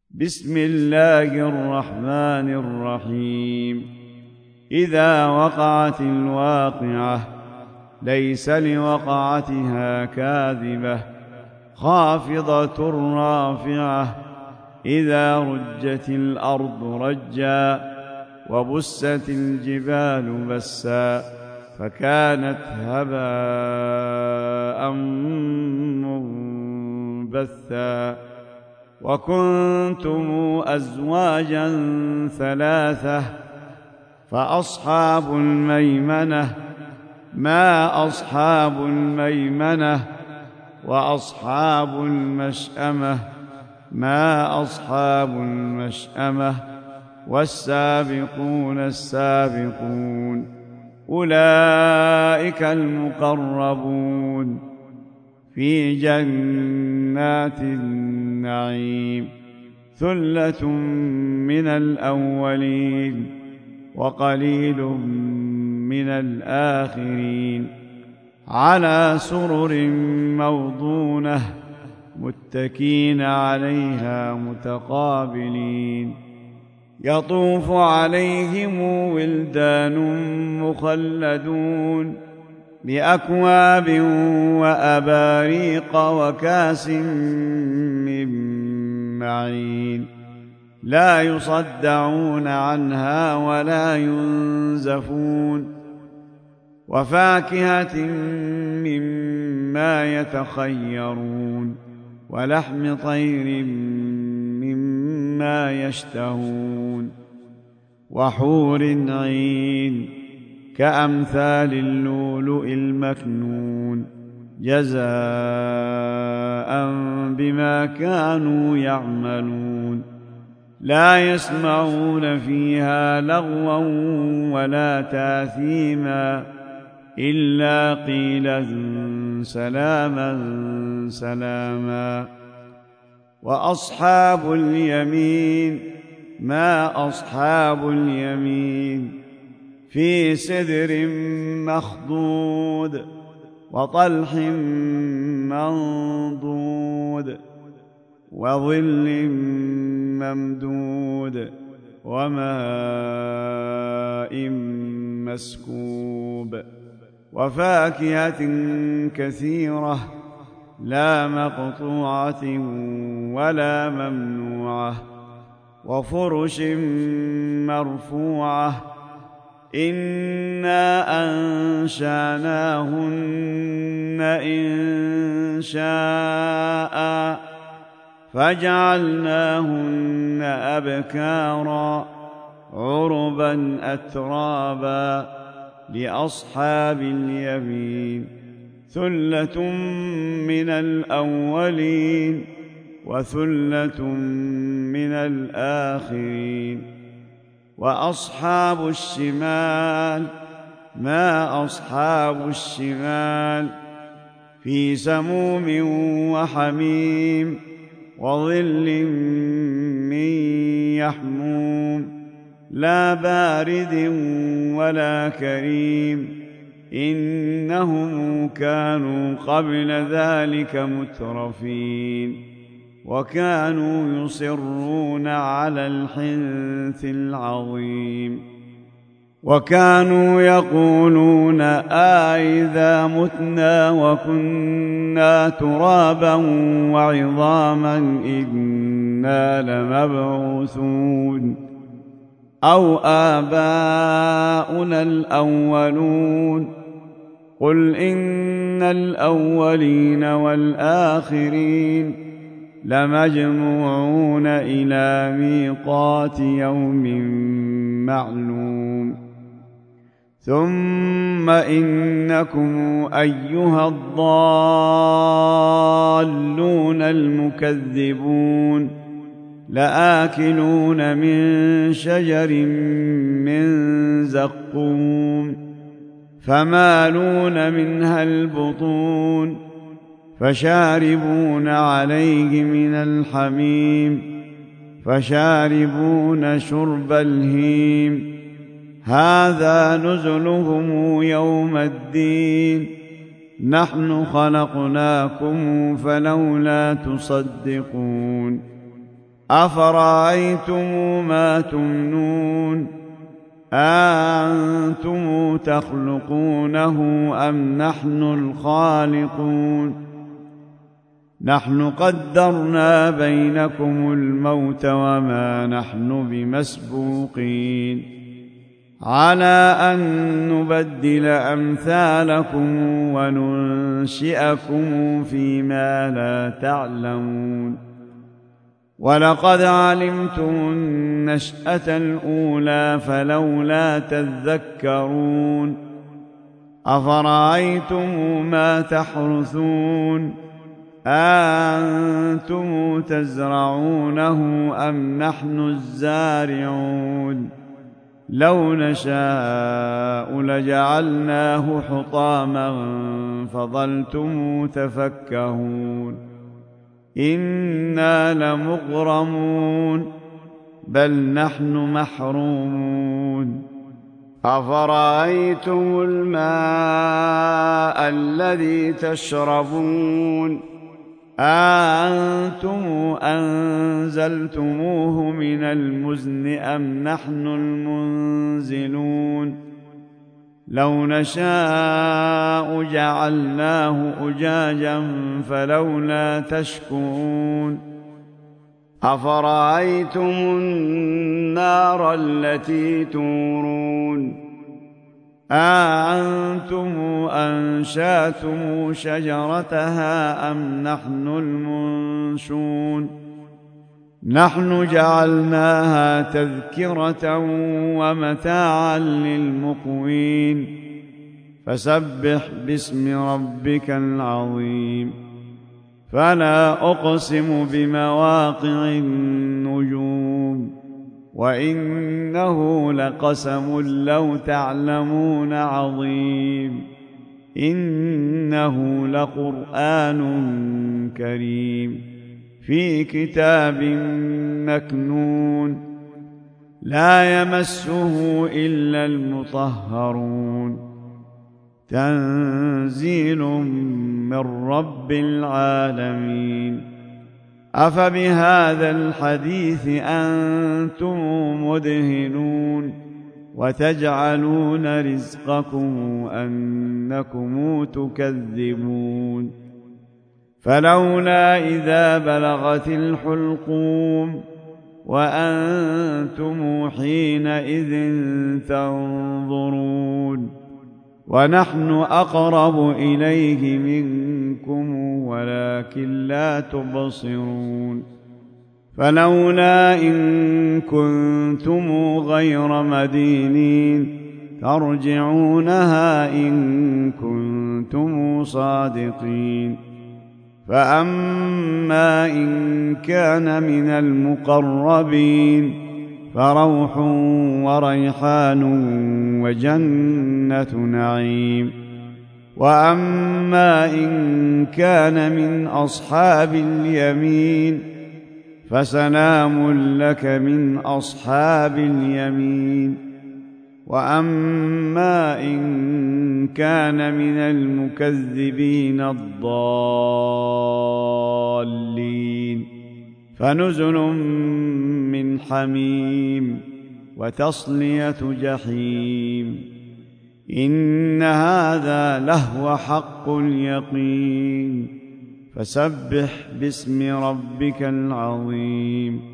بسم الله الرحمن الرحيم. إذا وقعت الواقعة ليس لوقعتها كاذبة خافضة رافعة إذا رجت الأرض رجا وبست الجبال بسا فكانت هباء منبثا وكنتم أزواجا ثلاثة فأصحاب الميمنة ما أصحاب الميمنة وأصحاب المشأمة ما أصحاب المشأمة والسابقون السابقون أولئك المقربون في جنات النعيم ثلة من الأولين وقليل من الآخرين على سرر موضونة متكين عليها متقابلين يطوف عليهم ولدان مخلدون بأكواب وأباريق وكاس من معين لا يصدعون عنها ولا ينزفون وفاكهة مما يتخيرون ولحم طير مما يشتهون وحور عين كأمثال اللؤلؤ المكنون جزاء بما كانوا يعملون لا يسمعون فيها لغوا ولا تاثيما إلا قيلا سلاما سلاما وأصحاب اليمين ما أصحاب اليمين في سدر مخضود وطلح منضود وظل ممدود وماء مسكوب وفاكهة كثيرة لا مقطوعة ولا ممنوعة وفرش مرفوعة إنا أنشأناهن إنشاء فجعلناهن أبكارا عربا أترابا لأصحاب اليمين ثلة من الأولين وثلة من الآخرين وأصحاب الشمال ما أصحاب الشمال في سموم وحميم وظل من يحموم لا بارد ولا كريم إنهم كانوا قبل ذلك مترفين وكانوا يصرون على الحنث العظيم وكانوا يقولون أإذا متنا وكنا ترابا وعظاما إنا لمبعوثون أو آباؤنا الأولون قل إن الأولين والآخرين لمجموعون إلى ميقات يوم معلوم ثم إنكم أيها الضالون المكذبون لآكلون من شجر من زقوم فمالون منها البطون فشاربون عليه من الحميم فشاربون شرب الهيم هذا نزلهم يوم الدين نحن خلقناكم فلولا تصدقون أفرأيتم ما تمنون أأنتم تخلقونه أم نحن الخالقون نحن قدرنا بينكم الموت وما نحن بمسبوقين على أن نبدل أمثالكم وننشئكم فيما لا تعلمون ولقد علمتم النشأة الأولى فلولا تذكرون أفرأيتم ما تحرثون أأنتم تزرعونه أم نحن الزارعون لو نشاء لجعلناه حطاما فظلتم تفكهون إنا لمغرمون بل نحن محرومون أفرأيتم الماء الذي تشربون أأنتم أنزلتموه من المزن أم نحن المنزلون لو نشاء جعلناه أجاجا فلولا تشكرون أفرأيتم النار التي تورون أأنتم أنشأتم شجرتها أم نحن المنشون نحن جعلناها تذكرة ومتاعا للمقوين فسبح باسم ربك العظيم فلا أقسم بمواقع النجوم وإنه لقسم لو تعلمون عظيم إنه لقرآن كريم في كتاب مكنون لا يمسه إلا المطهرون تنزيل من رب العالمين أفبهذا الحديث أنتم مدهنون وتجعلون رزقكم أنكم تكذبون فلولا إذا بلغت الحلقوم وأنتم حينئذ تنظرون ونحن أقرب إليه منكم ولكن لا تبصرون فلولا إن كنتم غير مدينين ترجعونها إن كنتم صادقين فأما إن كان من المقربين فروح وريحان وجنة نعيم وأما إن كان من أصحاب اليمين فسلام لك من أصحاب اليمين وأما إن كان من المكذبين الضالين فنزل من حميم وتصلية جحيم إن هذا لهو حق اليقين فسبح باسم ربك العظيم